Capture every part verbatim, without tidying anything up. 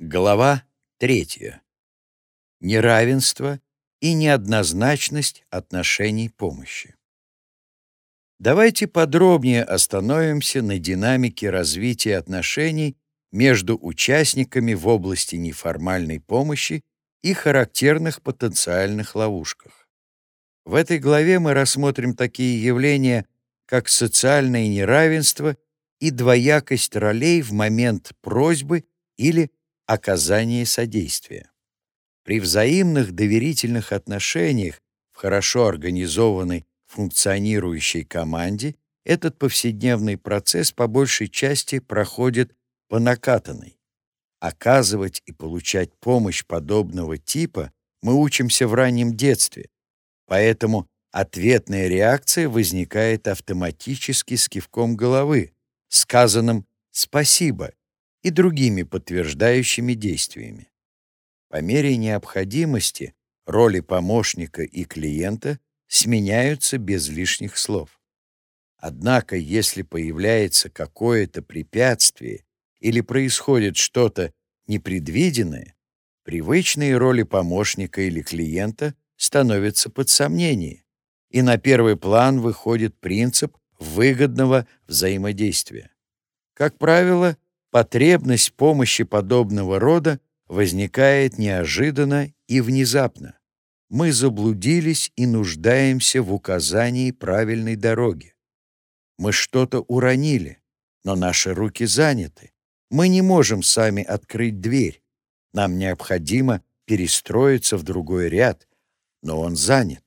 Глава третья. Неравенство и неоднозначность отношений помощи. Давайте подробнее остановимся на динамике развития отношений между участниками в области неформальной помощи и характерных потенциальных ловушках. В этой главе мы рассмотрим такие явления, как социальное неравенство и двоякость ролей в момент просьбы или оказания содействия. При взаимных доверительных отношениях в хорошо организованной функционирующей команде этот повседневный процесс по большей части проходит по накатанной. Оказывать и получать помощь подобного типа мы учимся в раннем детстве, поэтому ответная реакция возникает автоматически с кивком головы, сказанным «спасибо» и другими подтверждающими действиями. По мере необходимости роли помощника и клиента сменяются без лишних слов. Однако, если появляется какое-то препятствие или происходит что-то непредвиденное, привычные роли помощника или клиента становятся под сомнение, и на первый план выходит принцип выгодного взаимодействия. Как правило, потребность помощи подобного рода возникает неожиданно и внезапно. Мы заблудились и нуждаемся в указании правильной дороги. Мы что-то уронили, но наши руки заняты. Мы не можем сами открыть дверь. Нам необходимо перестроиться в другой ряд, но он занят.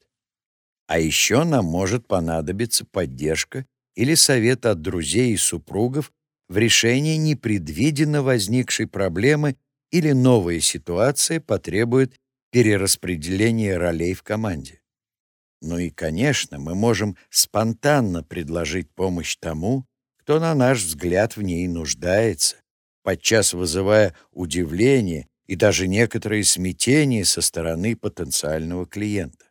А еще нам может понадобиться поддержка или совет от друзей и супругов в решении непредвиденно возникшей проблемы или новая ситуация потребует перераспределения ролей в команде. Ну и, конечно, мы можем спонтанно предложить помощь тому, кто, на наш взгляд, в ней нуждается, подчас вызывая удивление и даже некоторое смятение со стороны потенциального клиента.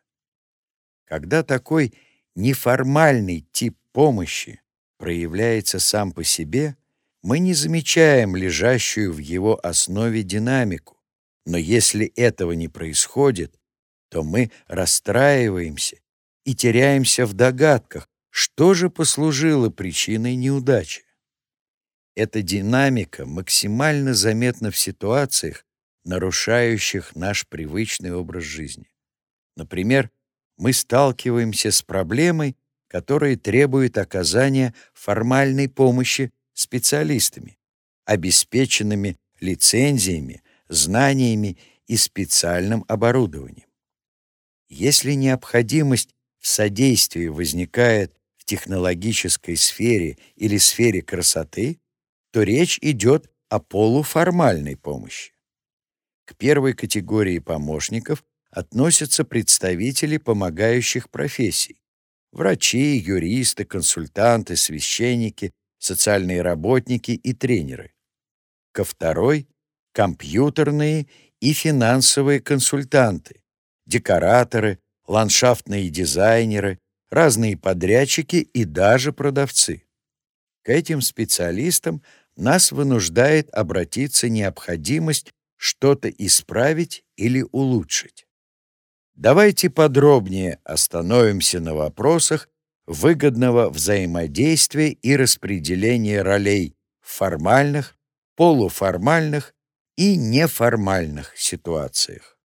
Когда такой неформальный тип помощи проявляется сам по себе, мы не замечаем лежащую в его основе динамику, но если этого не происходит, то мы расстраиваемся и теряемся в догадках, что же послужило причиной неудачи. Эта динамика максимально заметна в ситуациях, нарушающих наш привычный образ жизни. Например, мы сталкиваемся с проблемой, которая требует оказания формальной помощи специалистами, обеспеченными лицензиями, знаниями и специальным оборудованием. Если необходимость в содействии возникает в технологической сфере или сфере красоты, то речь идет о полуформальной помощи. К первой категории помощников относятся представители помогающих профессий: врачи, юристы, консультанты, священники, социальные работники и тренеры. Ко второй — компьютерные и финансовые консультанты, декораторы, ландшафтные дизайнеры, разные подрядчики и даже продавцы. К этим специалистам нас вынуждает обратиться необходимость что-то исправить или улучшить. Давайте подробнее остановимся на вопросах выгодного взаимодействия и распределения ролей в формальных, полуформальных и неформальных ситуациях.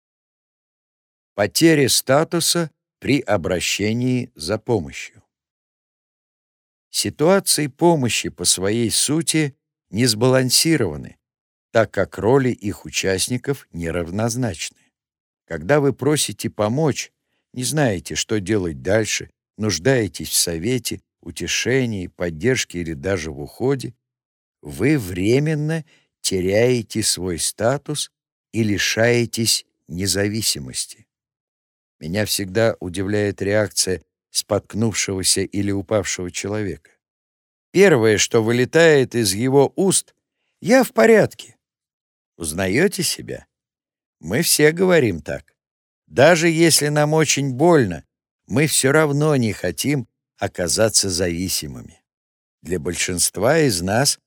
Потеря статуса при обращении за помощью. Ситуации помощи по своей сути не сбалансированы, так как роли их участников неравнозначны. Когда вы просите помочь, не знаете, что делать дальше, нуждаетесь в совете, утешении, поддержке или даже в уходе, вы временно теряете свой статус и лишаетесь независимости. Меня всегда удивляет реакция споткнувшегося или упавшего человека. Первое, что вылетает из его уст: «Я в порядке». Узнаете себя? Мы все говорим так. Даже если нам очень больно, мы все равно не хотим оказаться зависимыми. Для большинства из нас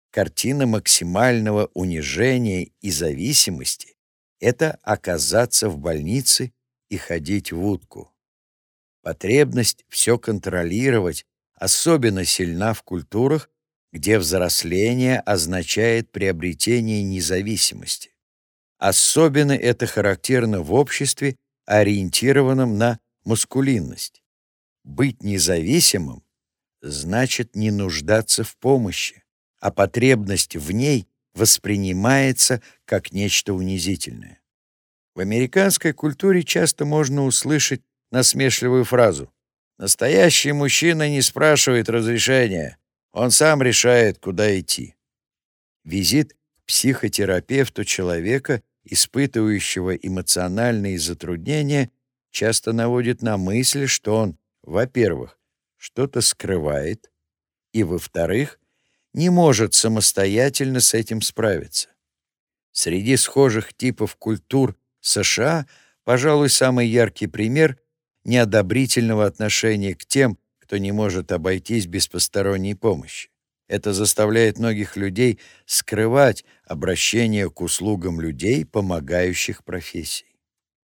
Картина максимального унижения и зависимости — это оказаться в больнице и ходить в утку. Потребность все контролировать особенно сильна в культурах, где взросление означает приобретение независимости. Особенно это характерно в обществе, ориентированном на маскулинность. Быть независимым значит не нуждаться в помощи, а потребность в ней воспринимается как нечто унизительное. В американской культуре часто можно услышать насмешливую фразу: «Настоящий мужчина не спрашивает разрешения, он сам решает, куда идти». Визит к психотерапевту человека, испытывающего эмоциональные затруднения, часто наводит на мысль, что он, во-первых, что-то скрывает, и, во-вторых, не может самостоятельно с этим справиться. Среди схожих типов культур США, пожалуй, самый яркий пример неодобрительного отношения к тем, кто не может обойтись без посторонней помощи. Это заставляет многих людей скрывать обращение к услугам людей, помогающих профессий.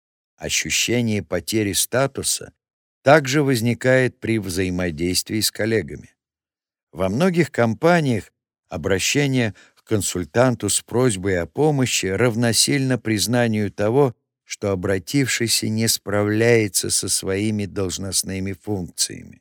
Ощущение потери статуса также возникает при взаимодействии с коллегами. Во многих компаниях обращение к консультанту с просьбой о помощи равносильно признанию того, что обратившийся не справляется со своими должностными функциями.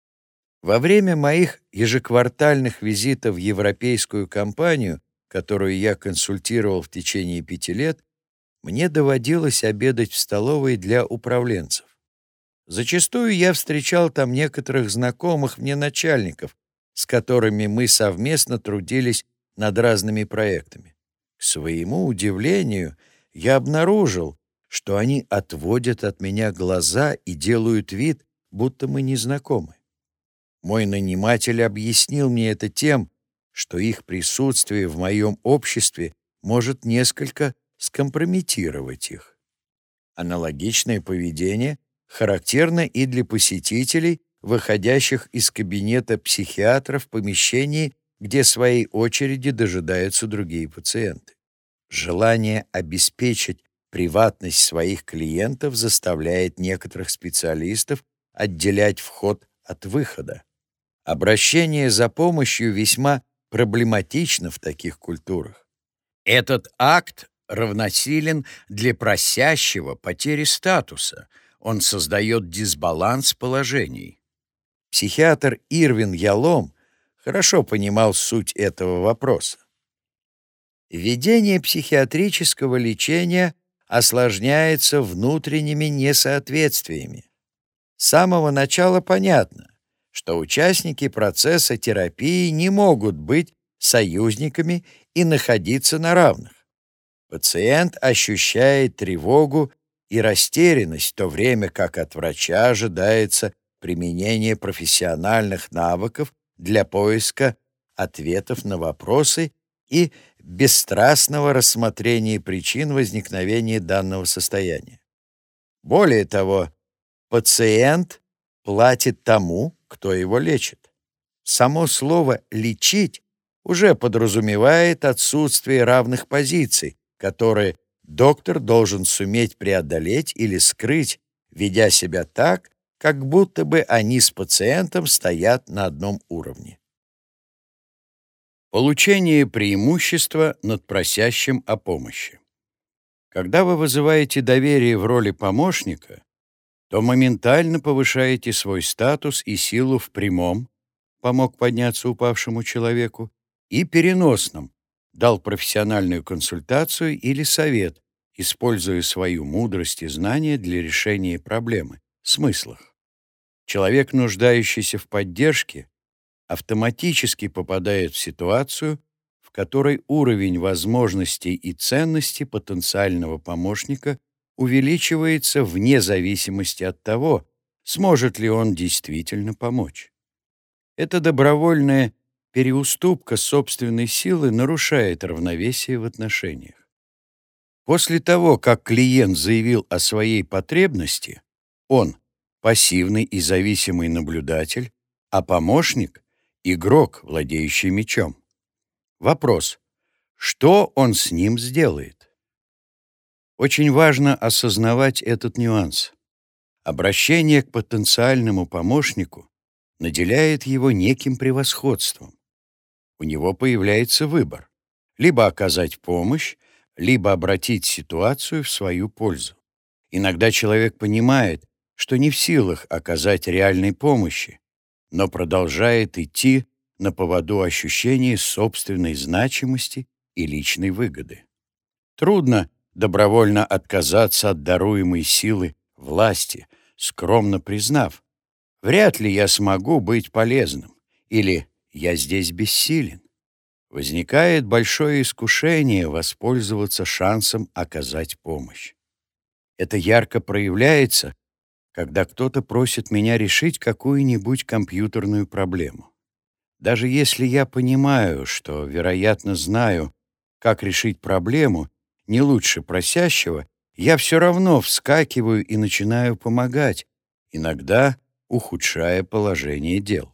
Во время моих ежеквартальных визитов в европейскую компанию, которую я консультировал в течение пяти лет, мне доводилось обедать в столовой для управленцев. Зачастую я встречал там некоторых знакомых мне начальников, с которыми мы совместно трудились над разными проектами. К своему удивлению, я обнаружил, что они отводят от меня глаза и делают вид, будто мы не знакомы. Мой наниматель объяснил мне это тем, что их присутствие в моем обществе может несколько скомпрометировать их. Аналогичное поведение характерно и для посетителей, выходящих из кабинета психиатра в помещении, где в своей очереди дожидаются другие пациенты. Желание обеспечить приватность своих клиентов заставляет некоторых специалистов отделять вход от выхода. Обращение за помощью весьма проблематично в таких культурах. Этот акт равносилен для просящего потере статуса. Он создает дисбаланс положений. Психиатр Ирвин Ялом хорошо понимал суть этого вопроса. Ведение психиатрического лечения осложняется внутренними несоответствиями. С самого начала понятно, что участники процесса терапии не могут быть союзниками и находиться на равных. Пациент ощущает тревогу и растерянность, в то время как от врача ожидается применение профессиональных навыков для поиска ответов на вопросы и бесстрастного рассмотрения причин возникновения данного состояния. Более того, пациент платит тому, кто его лечит. Само слово «лечить» уже подразумевает отсутствие равных позиций, которые доктор должен суметь преодолеть или скрыть, ведя себя так, как будто бы они с пациентом стоят на одном уровне. Получение преимущества над просящим о помощи. Когда вы вызываете доверие в роли помощника, то моментально повышаете свой статус и силу в прямом «помог подняться упавшему человеку» и переносном «дал профессиональную консультацию или совет», используя свою мудрость и знания для решения проблемы, смыслах. Человек, нуждающийся в поддержке, автоматически попадает в ситуацию, в которой уровень возможностей и ценности потенциального помощника увеличивается вне зависимости от того, сможет ли он действительно помочь. Эта добровольная переуступка собственной силы нарушает равновесие в отношениях. После того, как клиент заявил о своей потребности, он — пассивный и зависимый наблюдатель, а помощник — игрок, владеющий мячом. Вопрос: что он с ним сделает? Очень важно осознавать этот нюанс. Обращение к потенциальному помощнику наделяет его неким превосходством. У него появляется выбор: либо оказать помощь, либо обратить ситуацию в свою пользу. Иногда человек понимает, что не в силах оказать реальной помощи, но продолжает идти на поводу ощущения собственной значимости и личной выгоды. Трудно добровольно отказаться от даруемой силы власти, скромно признав: «Вряд ли я смогу быть полезным» или «Я здесь бессилен». Возникает большое искушение воспользоваться шансом оказать помощь. Это ярко проявляется, когда кто-то просит меня решить какую-нибудь компьютерную проблему. Даже если я понимаю, что, вероятно, знаю, как решить проблему не лучше просящего, я все равно вскакиваю и начинаю помогать, иногда ухудшая положение дел.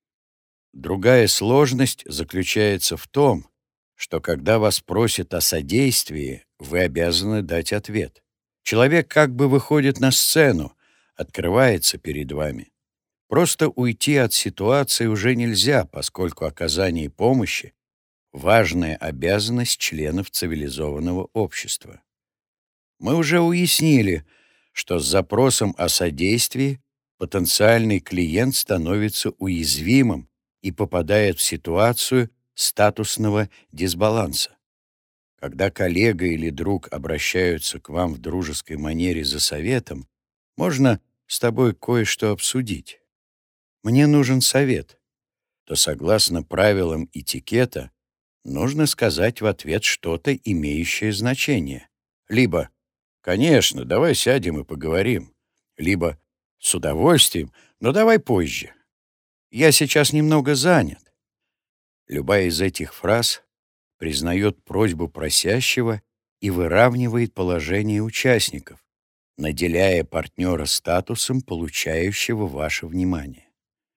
Другая сложность заключается в том, что когда вас просят о содействии, вы обязаны дать ответ. Человек как бы выходит на сцену, открывается перед вами. Просто уйти от ситуации уже нельзя, поскольку оказание помощи — важная обязанность членов цивилизованного общества. Мы уже уяснили, что с запросом о содействии потенциальный клиент становится уязвимым и попадает в ситуацию статусного дисбаланса. Когда коллега или друг обращаются к вам в дружеской манере за советом: «Можно с тобой кое-что обсудить? Мне нужен совет», то, согласно правилам этикета, нужно сказать в ответ что-то, имеющее значение. Либо «Конечно, давай сядем и поговорим», либо «С удовольствием, но давай позже. Я сейчас немного занят». Любая из этих фраз признает просьбу просящего и выравнивает положение участников, наделяя партнера статусом получающего ваше внимание.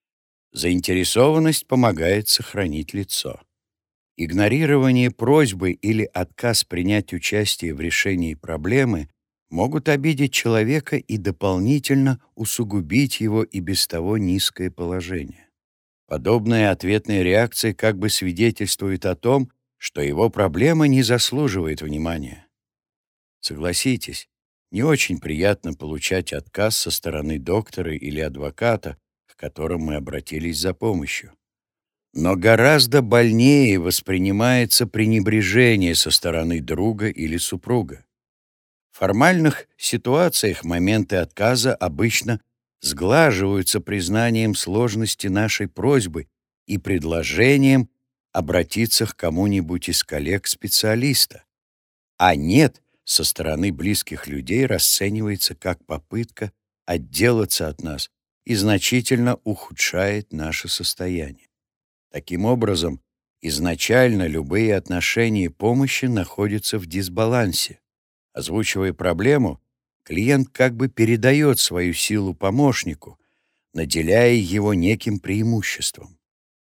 Заинтересованность помогает сохранить лицо. Игнорирование просьбы или отказ принять участие в решении проблемы могут обидеть человека и дополнительно усугубить его и без того низкое положение. Подобная ответная реакция как бы свидетельствует о том, что его проблема не заслуживает внимания. Согласитесь, не очень приятно получать отказ со стороны доктора или адвоката, к которым мы обратились за помощью. Но гораздо больнее воспринимается пренебрежение со стороны друга или супруга. В формальных ситуациях моменты отказа обычно сглаживаются признанием сложности нашей просьбы и предложением обратиться к кому-нибудь из коллег-специалиста. А «нет» со стороны близких людей расценивается как попытка отделаться от нас и значительно ухудшает наше состояние. Таким образом, изначально любые отношения помощи находятся в дисбалансе. Озвучивая проблему, клиент как бы передает свою силу помощнику, наделяя его неким преимуществом.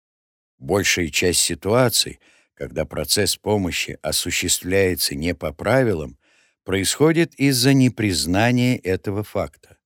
Большая часть ситуаций, когда процесс помощи осуществляется не по правилам, происходит из-за непризнания этого факта.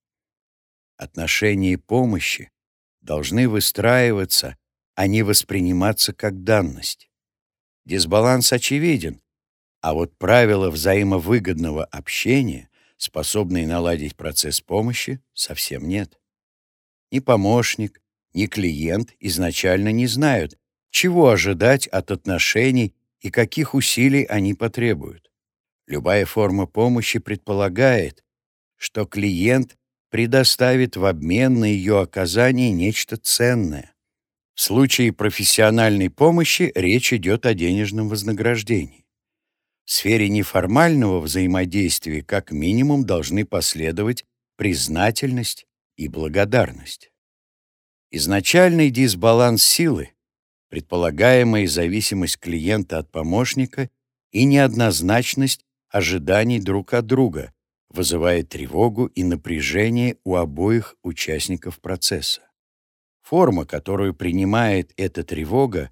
Отношения помощи должны выстраиваться, а не восприниматься как данность. Дисбаланс очевиден, а вот правила взаимовыгодного общения, способные наладить процесс помощи, совсем нет. Ни помощник, ни клиент изначально не знают, чего ожидать от отношений и каких усилий они потребуют. Любая форма помощи предполагает, что клиент предоставит в обмен на ее оказание нечто ценное. В случае профессиональной помощи речь идет о денежном вознаграждении. В сфере неформального взаимодействия как минимум должны последовать признательность и благодарность. Изначальный дисбаланс силы, предполагаемая зависимость клиента от помощника и неоднозначность ожиданий друг от друга вызывает тревогу и напряжение у обоих участников процесса. Форма, которую принимает эта тревога,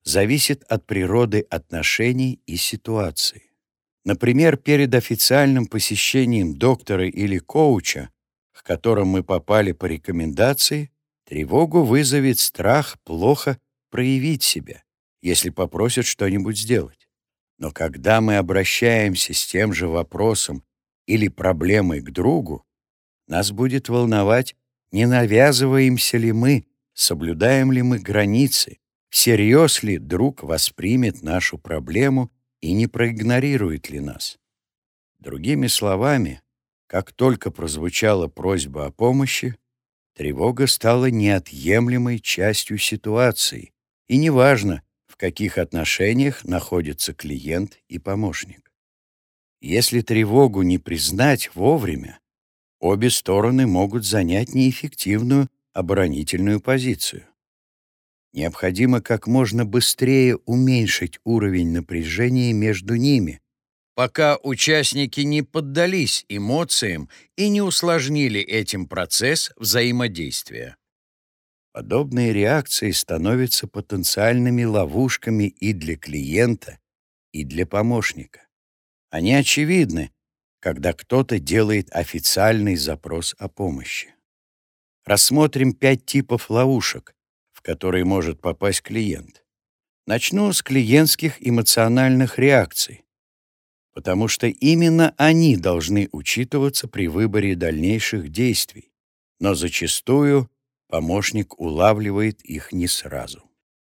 зависит от природы отношений и ситуации. Например, перед официальным посещением доктора или коуча, к которым мы попали по рекомендации, тревогу вызовет страх плохо проявить себя, если попросят что-нибудь сделать. Но когда мы обращаемся с тем же вопросом или проблемой к другу, нас будет волновать, не навязываемся ли мы, соблюдаем ли мы границы, всерьез ли друг воспримет нашу проблему и не проигнорирует ли нас. Другими словами, как только прозвучала просьба о помощи, тревога стала неотъемлемой частью ситуации, и неважно, в каких отношениях находятся клиент и помощник. Если тревогу не признать вовремя, обе стороны могут занять неэффективную оборонительную позицию. Необходимо как можно быстрее уменьшить уровень напряжения между ними, пока участники не поддались эмоциям и не усложнили этим процесс взаимодействия. Подобные реакции становятся потенциальными ловушками и для клиента, и для помощника. Они очевидны, когда кто-то делает официальный запрос о помощи. Рассмотрим пять типов ловушек, в которые может попасть клиент. Начну с клиентских эмоциональных реакций, потому что именно они должны учитываться при выборе дальнейших действий, но зачастую помощник улавливает их не сразу.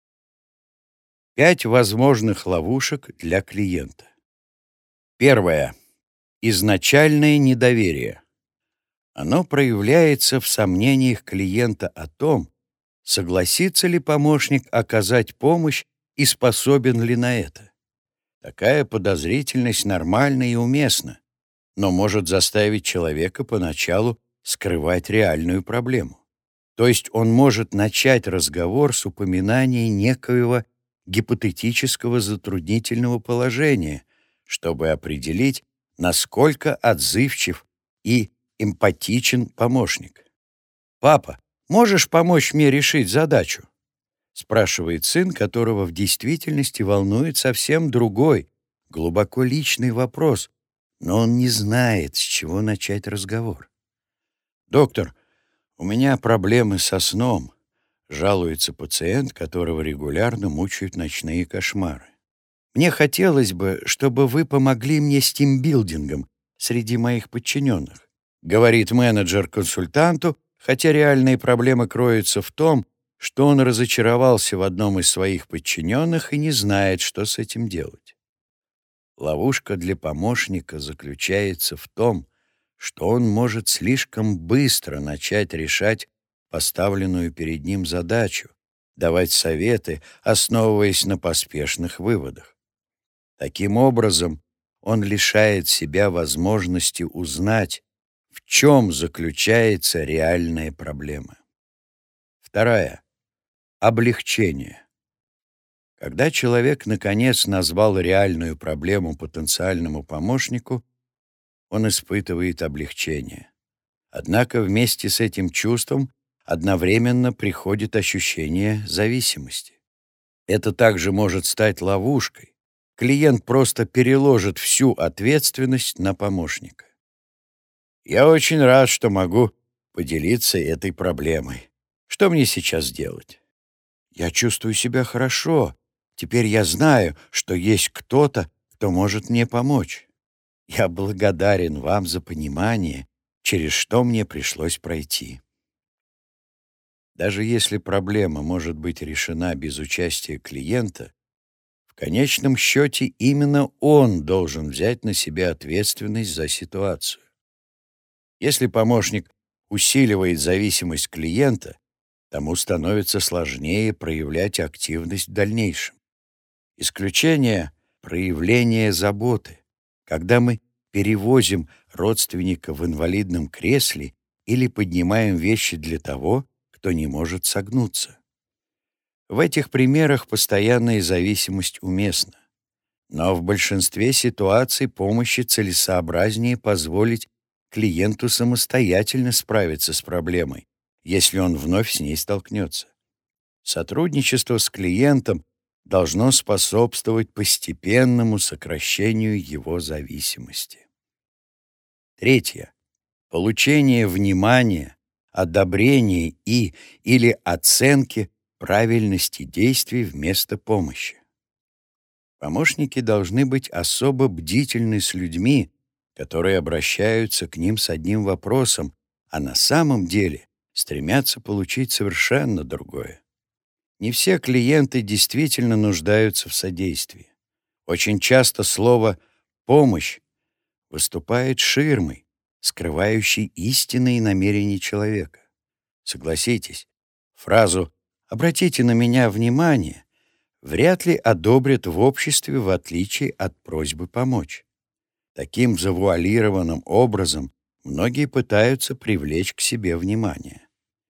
Пять возможных ловушек для клиента. Первое. Изначальное недоверие. Оно проявляется в сомнениях клиента о том, согласится ли помощник оказать помощь и способен ли на это. Такая подозрительность нормальна и уместна, но может заставить человека поначалу скрывать реальную проблему. То есть он может начать разговор с упоминания некоего гипотетического затруднительного положения, чтобы определить, насколько отзывчив и эмпатичен помощник. «Папа, можешь помочь мне решить задачу?» — спрашивает сын, которого в действительности волнует совсем другой, глубоко личный вопрос, но он не знает, с чего начать разговор. «Доктор, у меня проблемы со сном», — жалуется пациент, которого регулярно мучают ночные кошмары. «Мне хотелось бы, чтобы вы помогли мне с тимбилдингом среди моих подчиненных», — говорит менеджер консультанту, хотя реальные проблемы кроются в том, что он разочаровался в одном из своих подчиненных и не знает, что с этим делать. Ловушка для помощника заключается в том, что он может слишком быстро начать решать поставленную перед ним задачу, давать советы, основываясь на поспешных выводах. Таким образом, он лишает себя возможности узнать, в чем заключается реальная проблема. Вторая. Облегчение. Когда человек, наконец, назвал реальную проблему потенциальному помощнику, он испытывает облегчение. Однако вместе с этим чувством одновременно приходит ощущение зависимости. Это также может стать ловушкой. Клиент просто переложит всю ответственность на помощника. «Я очень рад, что могу поделиться этой проблемой. Что мне сейчас делать?» «Я чувствую себя хорошо. Теперь я знаю, что есть кто-то, кто может мне помочь. Я благодарен вам за понимание, через что мне пришлось пройти». Даже если проблема может быть решена без участия клиента, в конечном счете именно он должен взять на себя ответственность за ситуацию. Если помощник усиливает зависимость клиента, тому становится сложнее проявлять активность в дальнейшем. Исключение — проявление заботы, когда мы перевозим родственника в инвалидном кресле или поднимаем вещи для того, кто не может согнуться. В этих примерах постоянная зависимость уместна. Но в большинстве ситуаций помощи целесообразнее позволить клиенту самостоятельно справиться с проблемой, если он вновь с ней столкнется. Сотрудничество с клиентом должно способствовать постепенному сокращению его зависимости. Третье. Получение внимания, одобрения и или оценки правильности действий вместо помощи. Помощники должны быть особо бдительны с людьми, которые обращаются к ним с одним вопросом, а на самом деле стремятся получить совершенно другое. Не все клиенты действительно нуждаются в содействии. Очень часто слово «помощь» выступает ширмой, скрывающей истинные намерения человека. Согласитесь, фразу «обратите на меня внимание» вряд ли одобрят в обществе, в отличие от просьбы помочь. Таким завуалированным образом многие пытаются привлечь к себе внимание.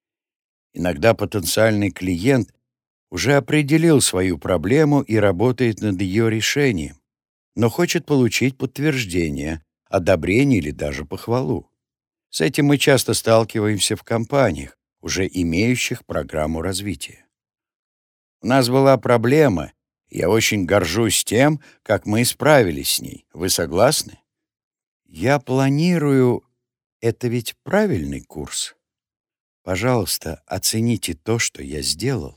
Иногда потенциальный клиент уже определил свою проблему и работает над ее решением, но хочет получить подтверждение, одобрение или даже похвалу. С этим мы часто сталкиваемся в компаниях, уже имеющих программу развития. У нас была проблема, и я очень горжусь тем, как мы справились с ней. Вы согласны? Я планирую... Это ведь правильный курс? Пожалуйста, оцените то, что я сделал.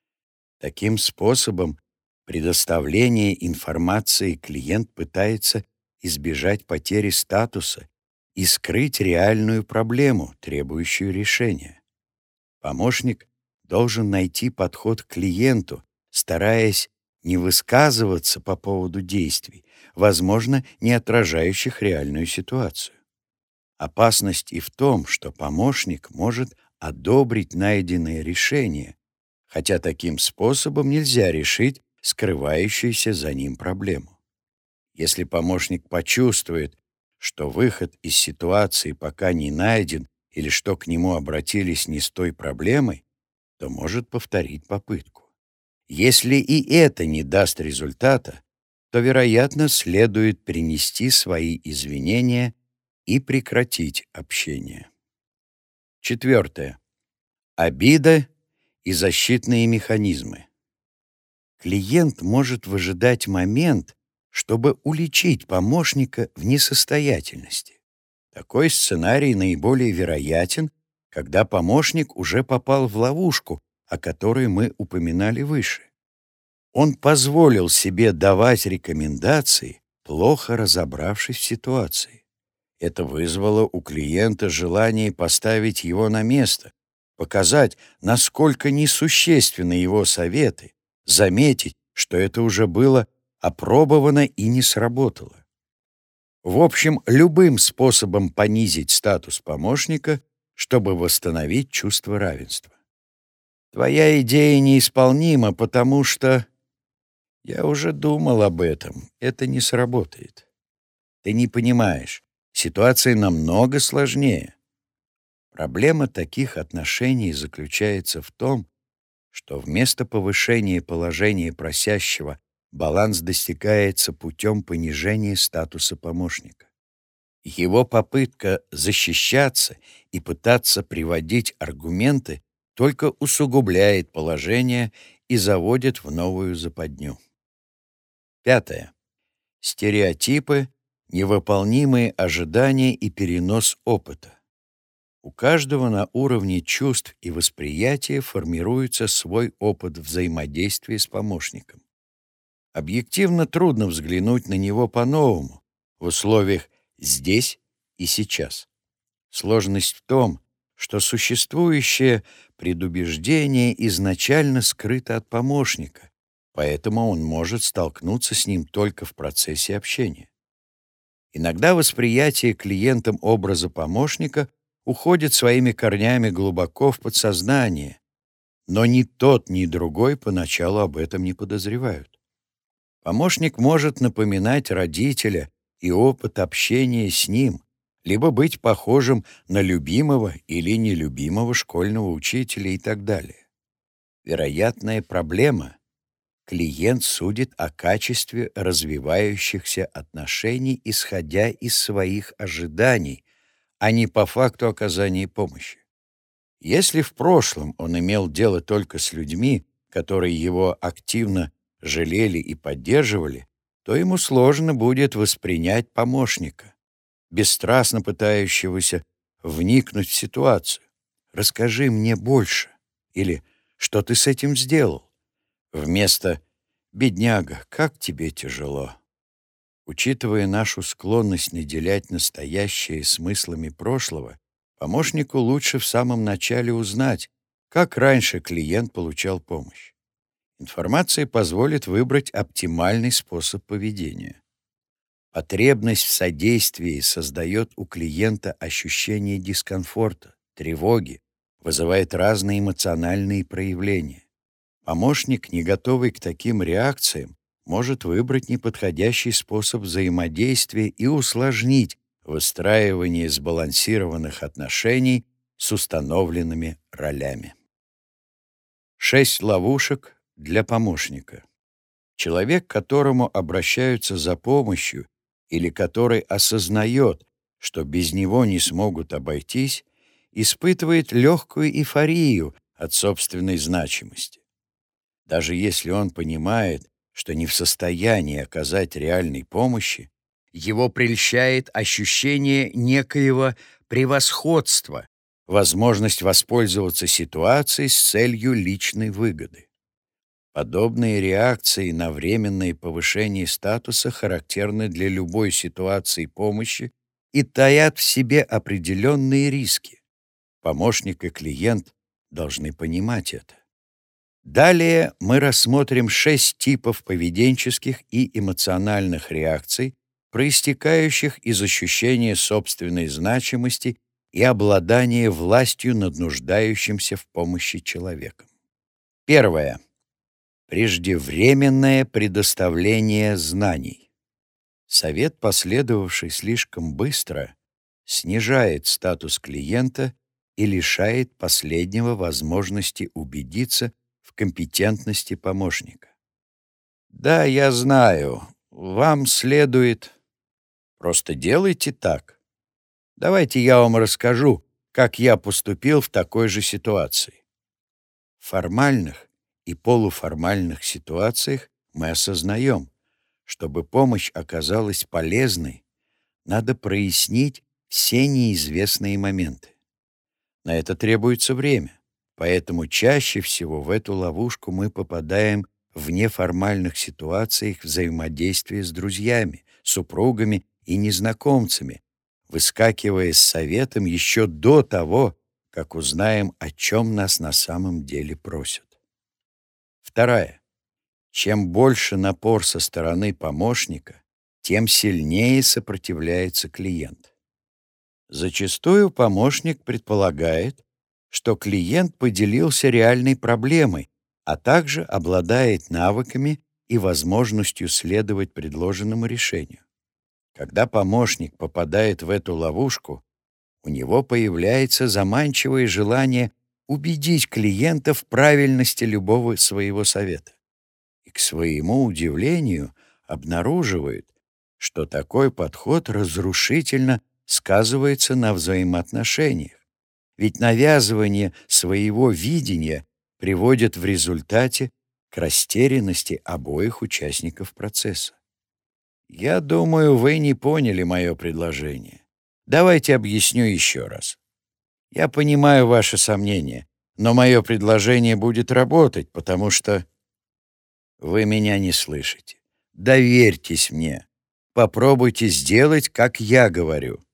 Таким способом предоставления информации клиент пытается избежать потери статуса и скрыть реальную проблему, требующую решения. Помощник должен найти подход к клиенту, стараясь не высказываться по поводу действий, возможно, не отражающих реальную ситуацию. Опасность и в том, что помощник может одобрить найденное решение, хотя таким способом нельзя решить скрывающуюся за ним проблему. Если помощник почувствует, что выход из ситуации пока не найден или что к нему обратились не с той проблемой, то может повторить попытку. Если и это не даст результата, то, вероятно, следует принести свои извинения и прекратить общение. Четвертое. Обида и защитные механизмы. Клиент может выжидать момент, чтобы уличить помощника в несостоятельности. Такой сценарий наиболее вероятен, когда помощник уже попал в ловушку, о которой мы упоминали выше. Он позволил себе давать рекомендации, плохо разобравшись в ситуации. Это вызвало у клиента желание поставить его на место, показать, насколько несущественны его советы, заметить, что это уже было опробовано и не сработало. В общем, любым способом понизить статус помощника, чтобы восстановить чувство равенства. Твоя идея неисполнима, потому что... Я уже думал об этом. Это не сработает. Ты не понимаешь, ситуация намного сложнее. Проблема таких отношений заключается в том, что вместо повышения положения просящего баланс достигается путем понижения статуса помощника. Его попытка защищаться и пытаться приводить аргументы только усугубляет положение и заводит в новую западню. Пятое. Стереотипы, невыполнимые ожидания и перенос опыта. У каждого на уровне чувств и восприятия формируется свой опыт взаимодействия с помощником. Объективно трудно взглянуть на него по-новому в условиях «здесь и сейчас». Сложность в том, что существующее предубеждение изначально скрыто от помощника, поэтому он может столкнуться с ним только в процессе общения. Иногда восприятие клиентом образа помощника уходит своими корнями глубоко в подсознание, но ни тот, ни другой поначалу об этом не подозревают. Помощник может напоминать родителя и опыт общения с ним, либо быть похожим на любимого или нелюбимого школьного учителя и так далее. Вероятная проблема — клиент судит о качестве развивающихся отношений, исходя из своих ожиданий, а не по факту оказания помощи. Если в прошлом он имел дело только с людьми, которые его активно жалели и поддерживали, то ему сложно будет воспринять помощника, бесстрастно пытающегося вникнуть в ситуацию. «Расскажи мне больше» или «Что ты с этим сделал?» вместо «Бедняга, как тебе тяжело». Учитывая нашу склонность наделять настоящее смыслами прошлого, помощнику лучше в самом начале узнать, как раньше клиент получал помощь. Информация позволит выбрать оптимальный способ поведения. Потребность в содействии создает у клиента ощущение дискомфорта, тревоги, вызывает разные эмоциональные проявления. Помощник, не готовый к таким реакциям, может выбрать неподходящий способ взаимодействия и усложнить выстраивание сбалансированных отношений с установленными ролями. Шесть ловушек для помощника. Человек, к которому обращаются за помощью или который осознает, что без него не смогут обойтись, испытывает легкую эйфорию от собственной значимости. Даже если он понимает, что не в состоянии оказать реальной помощи, его прельщает ощущение некоего превосходства, возможность воспользоваться ситуацией с целью личной выгоды. Подобные реакции на временное повышение статуса характерны для любой ситуации помощи и таят в себе определенные риски. Помощник и клиент должны понимать это. Далее мы рассмотрим шесть типов поведенческих и эмоциональных реакций, проистекающих из ощущения собственной значимости и обладания властью над нуждающимся в помощи человеком. Первое. Преждевременное предоставление знаний. Совет, последовавший слишком быстро, снижает статус клиента и лишает последнего возможности убедиться в компетентности помощника. Да, я знаю, вам следует... Просто делайте так. Давайте я вам расскажу, как я поступил в такой же ситуации. В формальных и полуформальных ситуациях мы осознаем, чтобы помощь оказалась полезной, надо прояснить все неизвестные моменты. На это требуется время, поэтому чаще всего в эту ловушку мы попадаем в неформальных ситуациях взаимодействия с друзьями, супругами и незнакомцами, выскакивая с советом еще до того, как узнаем, о чем нас на самом деле просят. Вторая. Чем больше напор со стороны помощника, тем сильнее сопротивляется клиент. Зачастую помощник предполагает, что клиент поделился реальной проблемой, а также обладает навыками и возможностью следовать предложенному решению. Когда помощник попадает в эту ловушку, у него появляется заманчивое желание убедить клиента в правильности любого своего совета. И, к своему удивлению, обнаруживает, что такой подход разрушительно сказывается на взаимоотношениях. Ведь навязывание своего видения приводит в результате к растерянности обоих участников процесса. Я думаю, вы не поняли мое предложение. Давайте объясню еще раз. Я понимаю ваши сомнения, но мое предложение будет работать, потому что вы меня не слышите. Доверьтесь мне. Попробуйте сделать, как я говорю.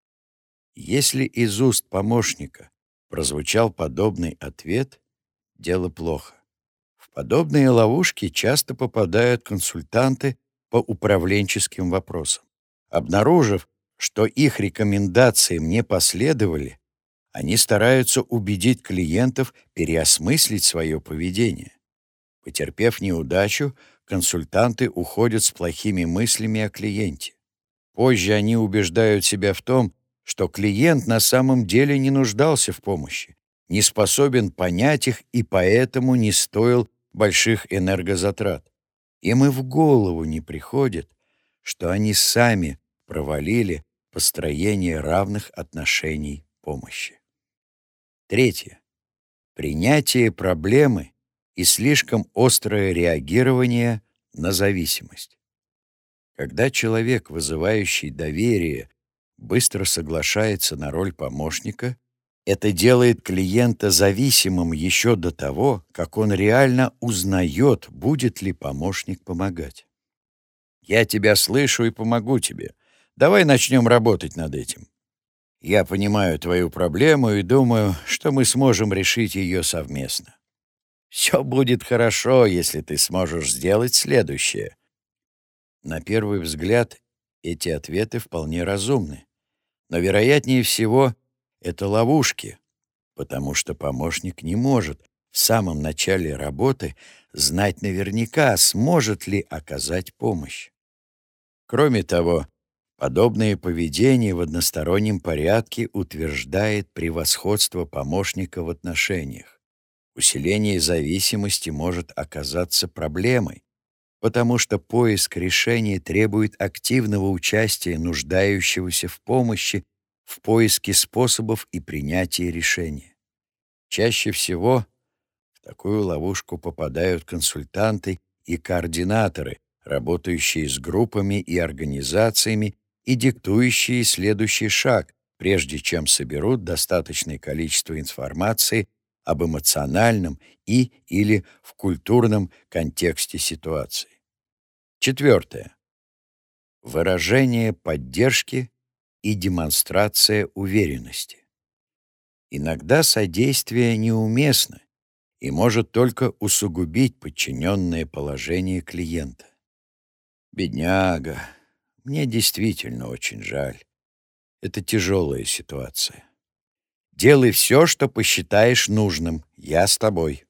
Если из уст помощника прозвучал подобный ответ, дело плохо. В подобные ловушки часто попадают консультанты по управленческим вопросам. Обнаружив, что их рекомендациям не последовали, они стараются убедить клиентов переосмыслить свое поведение. Потерпев неудачу, консультанты уходят с плохими мыслями о клиенте. Позже они убеждают себя в том, что клиент на самом деле не нуждался в помощи, не способен понять их и поэтому не стоил больших энергозатрат. Им и в голову не приходит, что они сами провалили построение равных отношений помощи. Третье. Принятие проблемы и слишком острое реагирование на зависимость. Когда человек, вызывающий доверие, быстро соглашается на роль помощника, это делает клиента зависимым еще до того, как он реально узнает, будет ли помощник помогать. «Я тебя слышу и помогу тебе. Давай начнем работать над этим. Я понимаю твою проблему и думаю, что мы сможем решить ее совместно. Все будет хорошо, если ты сможешь сделать следующее». На первый взгляд эти ответы вполне разумны, но, вероятнее всего, это ловушки, потому что помощник не может в самом начале работы знать наверняка, сможет ли оказать помощь. Кроме того, подобное поведение в одностороннем порядке утверждает превосходство помощника в отношениях. Усиление зависимости может оказаться проблемой, потому что поиск решения требует активного участия нуждающегося в помощи в поиске способов и принятии решения. Чаще всего в такую ловушку попадают консультанты и координаторы, работающие с группами и организациями и диктующие следующий шаг, прежде чем соберут достаточное количество информации об эмоциональном и или в культурном контексте ситуации. Четвертое. Выражение поддержки и демонстрация уверенности. Иногда содействие неуместно и может только усугубить подчиненное положение клиента. «Бедняга, мне действительно очень жаль. Это тяжелая ситуация. Делай все, что посчитаешь нужным. Я с тобой.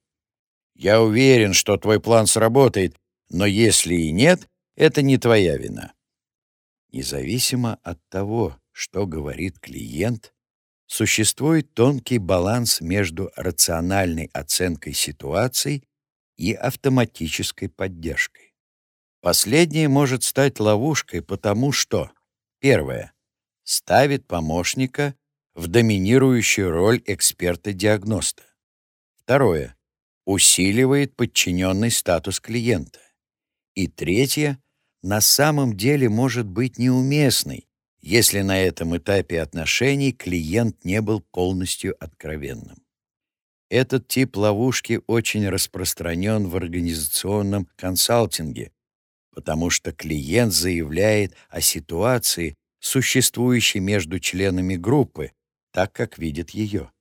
Я уверен, что твой план сработает, но если и нет, это не твоя вина». Независимо от того, что говорит клиент, существует тонкий баланс между рациональной оценкой ситуации и автоматической поддержкой. Последнее может стать ловушкой, потому что, первое, ставит помощника в доминирующую роль эксперта-диагноста. Второе, усиливает подчиненный статус клиента. И третье, на самом деле может быть неуместной, если на этом этапе отношений клиент не был полностью откровенным. Этот тип ловушки очень распространен в организационном консалтинге, потому что клиент заявляет о ситуации, существующей между членами группы, так как видит ее.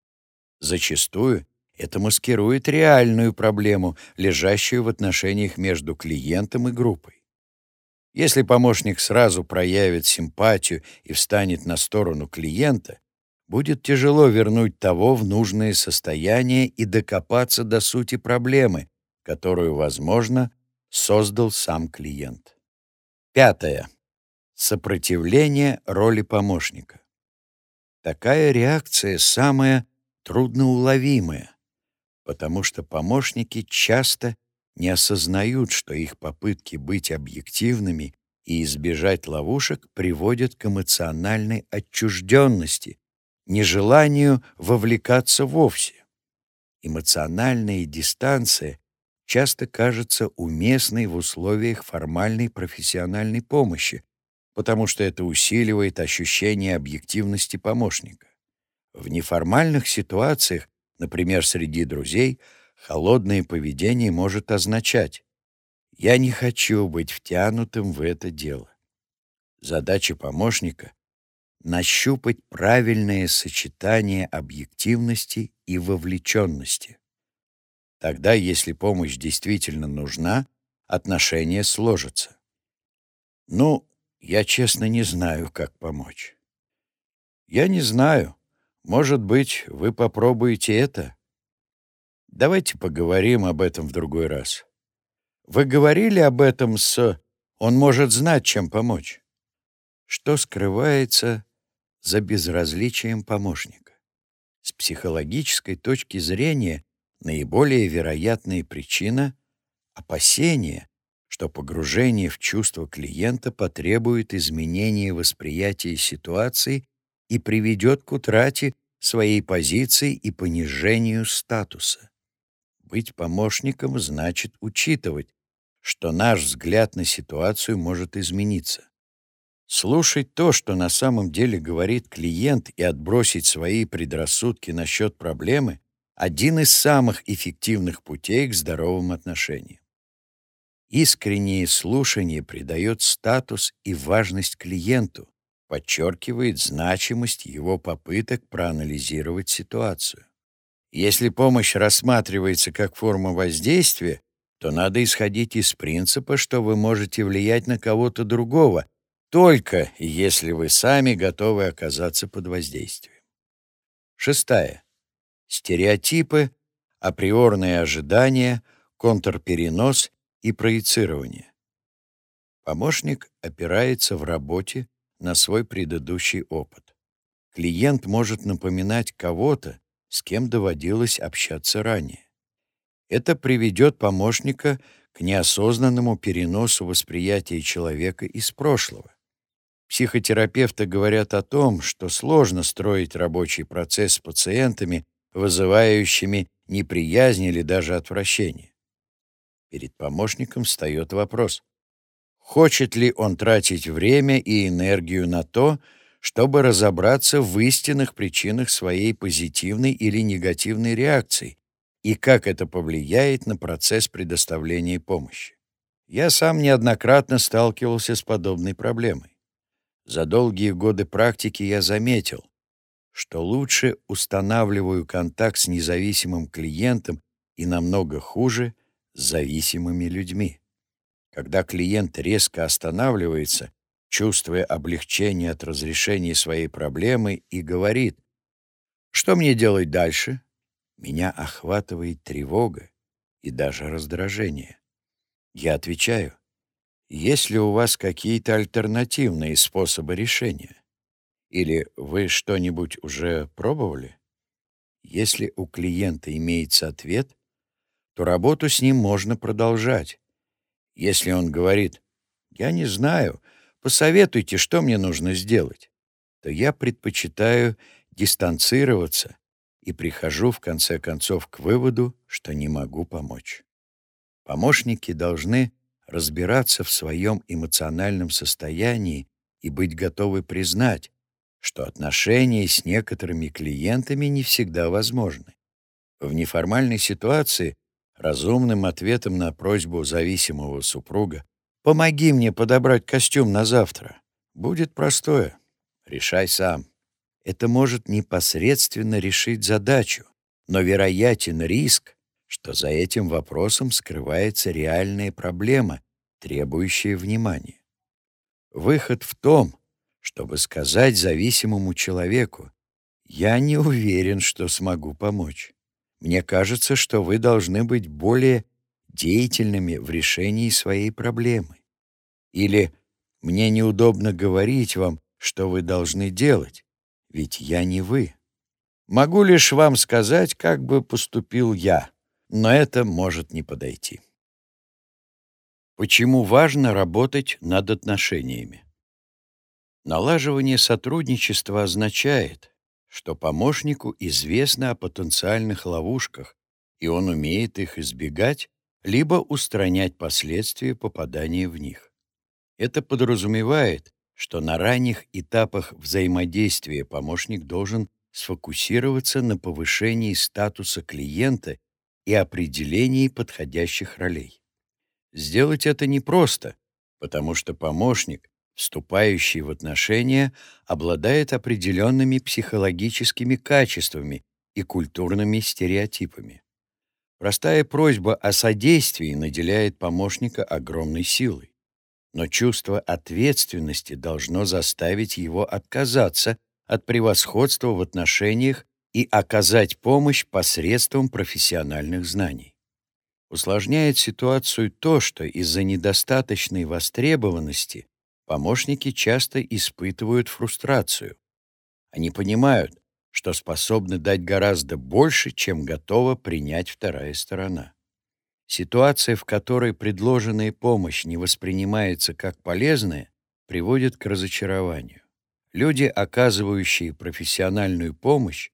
Зачастую это маскирует реальную проблему, лежащую в отношениях между клиентом и группой. Если помощник сразу проявит симпатию и встанет на сторону клиента, будет тяжело вернуть того в нужное состояние и докопаться до сути проблемы, которую, возможно, создал сам клиент. Пятое. Сопротивление роли помощника. Такая реакция самая трудноуловимая, потому что помощники часто не осознают, что их попытки быть объективными и избежать ловушек приводят к эмоциональной отчужденности, нежеланию вовлекаться вовсе. Эмоциональная дистанция часто кажется уместной в условиях формальной профессиональной помощи, потому что это усиливает ощущение объективности помощника. В неформальных ситуациях, например, среди друзей, холодное поведение может означать: «Я не хочу быть втянутым в это дело». Задача помощника — нащупать правильное сочетание объективности и вовлеченности. Тогда, если помощь действительно нужна, отношения сложатся. «Ну, я честно не знаю, как помочь». «Я не знаю. Может быть, вы попробуете это?» «Давайте поговорим об этом в другой раз». «Вы говорили об этом с... Он может знать, чем помочь». Что скрывается за безразличием помощника? С психологической точки зрения наиболее вероятная причина — опасение, что погружение в чувства клиента потребует изменения восприятия ситуации и приведет к утрате своей позиции и понижению статуса. Быть помощником значит учитывать, что наш взгляд на ситуацию может измениться. Слушать то, что на самом деле говорит клиент, и отбросить свои предрассудки насчет проблемы — один из самых эффективных путей к здоровым отношениям. Искреннее слушание придает статус и важность клиенту, подчеркивает значимость его попыток проанализировать ситуацию. Если помощь рассматривается как форма воздействия, то надо исходить из принципа, что вы можете влиять на кого-то другого, только если вы сами готовы оказаться под воздействием. Шестая. Стереотипы, априорные ожидания, контрперенос и проецирование. Помощник опирается в работе на свой предыдущий опыт. Клиент может напоминать кого-то, с кем доводилось общаться ранее. Это приведет помощника к неосознанному переносу восприятия человека из прошлого. Психотерапевты говорят о том, что сложно строить рабочий процесс с пациентами, вызывающими неприязнь или даже отвращение. Перед помощником встает вопрос: хочет ли он тратить время и энергию на то, чтобы разобраться в истинных причинах своей позитивной или негативной реакции, и как это повлияет на процесс предоставления помощи. Я сам неоднократно сталкивался с подобной проблемой. За долгие годы практики я заметил, что лучше устанавливаю контакт с независимым клиентом и намного хуже с зависимыми людьми. Когда клиент резко останавливается, чувствуя облегчение от разрешения своей проблемы, и говорит: «Что мне делать дальше?», меня охватывает тревога и даже раздражение. Я отвечаю: есть ли у вас какие-то альтернативные способы решения? Или вы что-нибудь уже пробовали? Если у клиента имеется ответ, то работу с ним можно продолжать. Если он говорит: «Я не знаю, посоветуйте, что мне нужно сделать», то я предпочитаю дистанцироваться и прихожу в конце концов к выводу, что не могу помочь. Помощники должны разбираться в своем эмоциональном состоянии и быть готовы признать, что отношения с некоторыми клиентами не всегда возможны. В неформальной ситуации разумным ответом на просьбу зависимого супруга «помоги мне подобрать костюм на завтра» будет простое: решай сам. Это может непосредственно решить задачу, но вероятен риск, что за этим вопросом скрывается реальная проблема, требующая внимания. Выход в том, чтобы сказать зависимому человеку: «Я не уверен, что смогу помочь. Мне кажется, что вы должны быть более деятельными в решении своей проблемы». Или «Мне неудобно говорить вам, что вы должны делать, ведь я не вы. Могу лишь вам сказать, как бы поступил я, но это может не подойти». Почему важно работать над отношениями? Налаживание сотрудничества означает, что помощнику известно о потенциальных ловушках, и он умеет их избегать, либо устранять последствия попадания в них. Это подразумевает, что на ранних этапах взаимодействия помощник должен сфокусироваться на повышении статуса клиента и определении подходящих ролей. Сделать это непросто, потому что помощник, вступающий в отношения, обладает определенными психологическими качествами и культурными стереотипами. Простая просьба о содействии наделяет помощника огромной силой, но чувство ответственности должно заставить его отказаться от превосходства в отношениях и оказать помощь посредством профессиональных знаний. Усложняет ситуацию то, что из-за недостаточной востребованности помощники часто испытывают фрустрацию. Они понимают, что способны дать гораздо больше, чем готова принять вторая сторона. Ситуация, в которой предложенная помощь не воспринимается как полезная, приводит к разочарованию. Люди, оказывающие профессиональную помощь,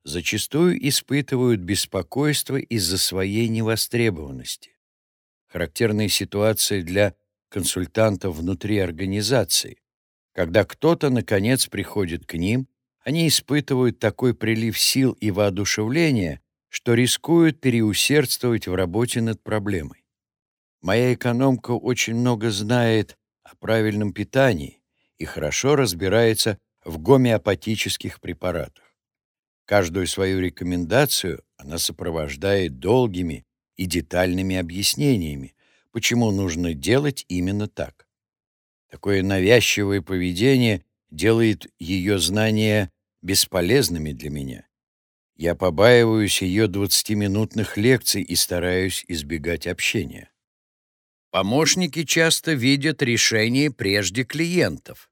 зачастую испытывают беспокойство из-за своей невостребованности. Характерные ситуации для консультантов внутри организации. Когда кто-то, наконец, приходит к ним, они испытывают такой прилив сил и воодушевления, что рискуют переусердствовать в работе над проблемой. Моя экономка очень много знает о правильном питании и хорошо разбирается в гомеопатических препаратах. Каждую свою рекомендацию она сопровождает долгими и детальными объяснениями, почему нужно делать именно так. Такое навязчивое поведение делает ее знания бесполезными для меня. Я побаиваюсь ее двадцатиминутных лекций и стараюсь избегать общения. Помощники часто видят решение прежде клиентов.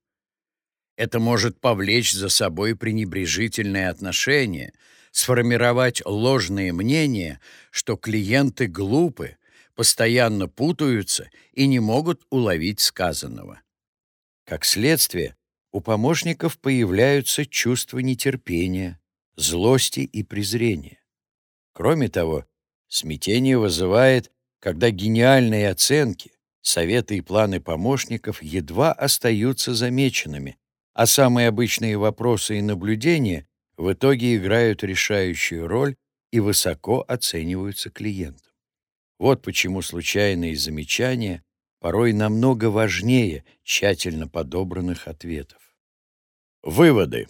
Это может повлечь за собой пренебрежительное отношение, сформировать ложные мнения, что клиенты глупы, постоянно путаются и не могут уловить сказанного. Как следствие, у помощников появляются чувства нетерпения, злости и презрения. Кроме того, смятение вызывает, когда гениальные оценки, советы и планы помощников едва остаются замеченными, а самые обычные вопросы и наблюдения в итоге играют решающую роль и высоко оцениваются клиентом. Вот почему случайные замечания порой намного важнее тщательно подобранных ответов. Выводы.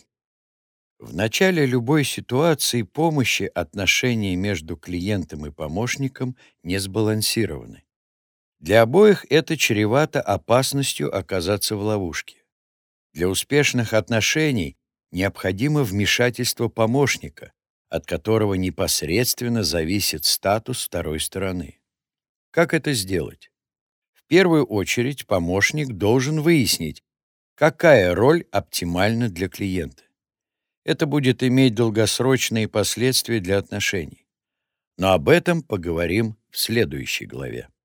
В начале любой ситуации помощи отношения между клиентом и помощником не сбалансированы. Для обоих это чревато опасностью оказаться в ловушке. Для успешных отношений необходимо вмешательство помощника, от которого непосредственно зависит статус второй стороны. Как это сделать? В первую очередь помощник должен выяснить, какая роль оптимальна для клиента. Это будет иметь долгосрочные последствия для отношений. Но об этом поговорим в следующей главе.